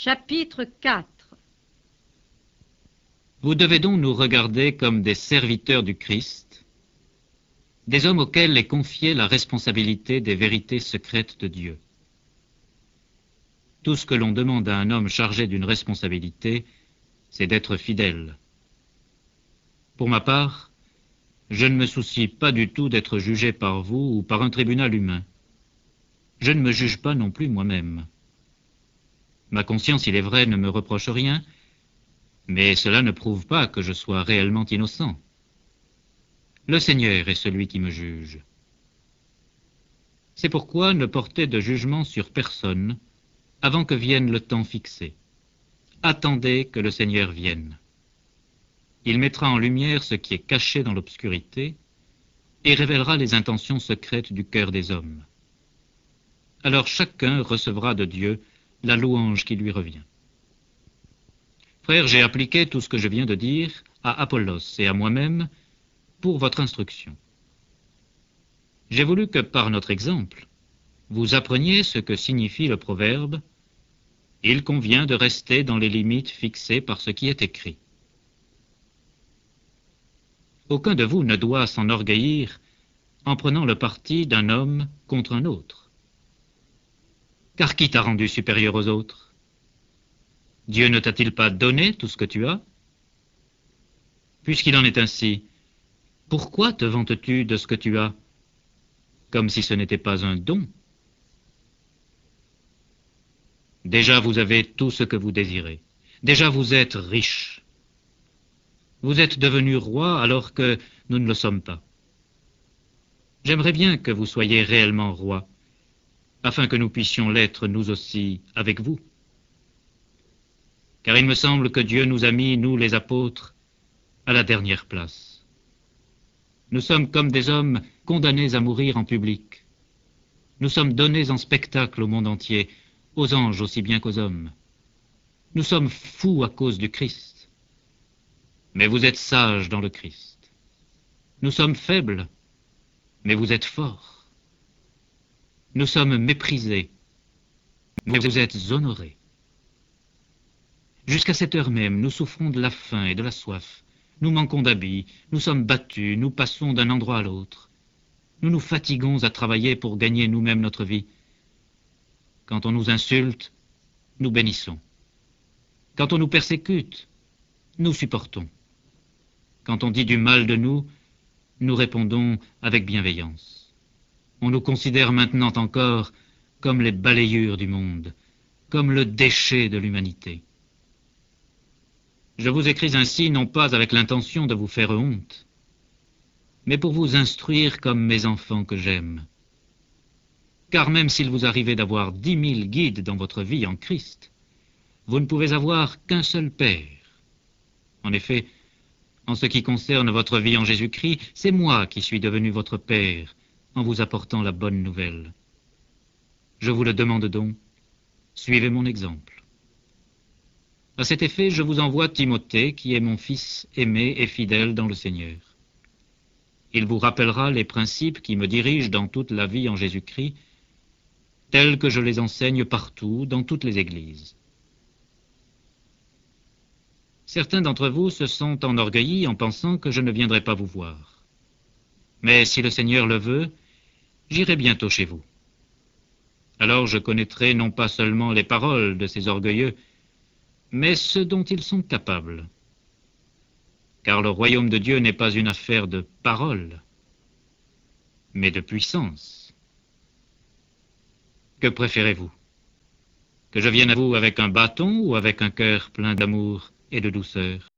Chapitre 4. Vous devez donc nous regarder comme des serviteurs du Christ, des hommes auxquels est confiée la responsabilité des vérités secrètes de Dieu. Tout ce que l'on demande à un homme chargé d'une responsabilité, c'est d'être fidèle. Pour ma part, je ne me soucie pas du tout d'être jugé par vous ou par un tribunal humain. Je ne me juge pas non plus moi-même. Ma conscience, il est vrai, ne me reproche rien, mais cela ne prouve pas que je sois réellement innocent. Le Seigneur est celui qui me juge. C'est pourquoi ne portez de jugement sur personne avant que vienne le temps fixé. Attendez que le Seigneur vienne. Il mettra en lumière ce qui est caché dans l'obscurité et révélera les intentions secrètes du cœur des hommes. Alors chacun recevra de Dieu la louange qui lui revient. Frères, j'ai appliqué tout ce que je viens de dire à Apollos et à moi-même pour votre instruction. J'ai voulu que par notre exemple, vous appreniez ce que signifie le proverbe « Il convient de rester dans les limites fixées par ce qui est écrit ». Aucun de vous ne doit s'enorgueillir en prenant le parti d'un homme contre un autre. Car qui t'a rendu supérieur aux autres? Dieu ne t'a-t-il pas donné tout ce que tu as? Puisqu'il en est ainsi, pourquoi te vantes-tu de ce que tu as, comme si ce n'était pas un don? Déjà vous avez tout ce que vous désirez. Déjà vous êtes riche. Vous êtes devenu roi alors que nous ne le sommes pas. J'aimerais bien que vous soyez réellement roi, afin que nous puissions l'être nous aussi avec vous. Car il me semble que Dieu nous a mis, nous les apôtres, à la dernière place. Nous sommes comme des hommes condamnés à mourir en public. Nous sommes donnés en spectacle au monde entier, aux anges aussi bien qu'aux hommes. Nous sommes fous à cause du Christ. Mais vous êtes sages dans le Christ. Nous sommes faibles, mais vous êtes forts. Nous sommes méprisés, mais vous êtes honorés. Jusqu'à cette heure même, nous souffrons de la faim et de la soif. Nous manquons d'habits, nous sommes battus, nous passons d'un endroit à l'autre. Nous nous fatiguons à travailler pour gagner nous-mêmes notre vie. Quand on nous insulte, nous bénissons. Quand on nous persécute, nous supportons. Quand on dit du mal de nous, nous répondons avec bienveillance. On nous considère maintenant encore comme les balayures du monde, comme le déchet de l'humanité. Je vous écris ainsi non pas avec l'intention de vous faire honte, mais pour vous instruire comme mes enfants que j'aime. Car même s'il vous arrivait d'avoir 10 000 guides dans votre vie en Christ, vous ne pouvez avoir qu'un seul Père. En effet, en ce qui concerne votre vie en Jésus-Christ, c'est moi qui suis devenu votre Père en vous apportant la bonne nouvelle. Je vous le demande donc, suivez mon exemple. À cet effet, je vous envoie Timothée, qui est mon fils aimé et fidèle dans le Seigneur. Il vous rappellera les principes qui me dirigent dans toute la vie en Jésus-Christ, tels que je les enseigne partout, dans toutes les églises. Certains d'entre vous se sont enorgueillis en pensant que je ne viendrai pas vous voir. Mais si le Seigneur le veut, j'irai bientôt chez vous. Alors je connaîtrai non pas seulement les paroles de ces orgueilleux, mais ce dont ils sont capables. Car le royaume de Dieu n'est pas une affaire de parole, mais de puissance. Que préférez-vous? Que je vienne à vous avec un bâton ou avec un cœur plein d'amour et de douceur?